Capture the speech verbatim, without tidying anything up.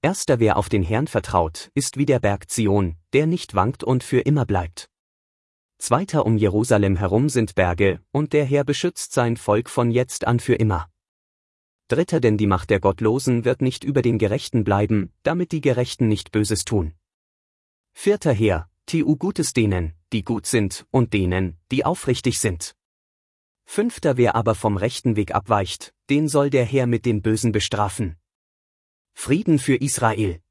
Erster, wer auf den Herrn vertraut, ist wie der Berg Zion, der nicht wankt und für immer bleibt. Zweiter, um Jerusalem herum sind Berge, und der Herr beschützt sein Volk von jetzt an für immer. Dritter, denn die Macht der Gottlosen wird nicht über den Gerechten bleiben, damit die Gerechten nicht Böses tun. Vierter, Herr, tu Gutes denen, die gut sind, und denen, die aufrichtig sind. Fünfter, wer aber vom rechten Weg abweicht, den soll der Herr mit den Bösen bestrafen. Frieden für Israel.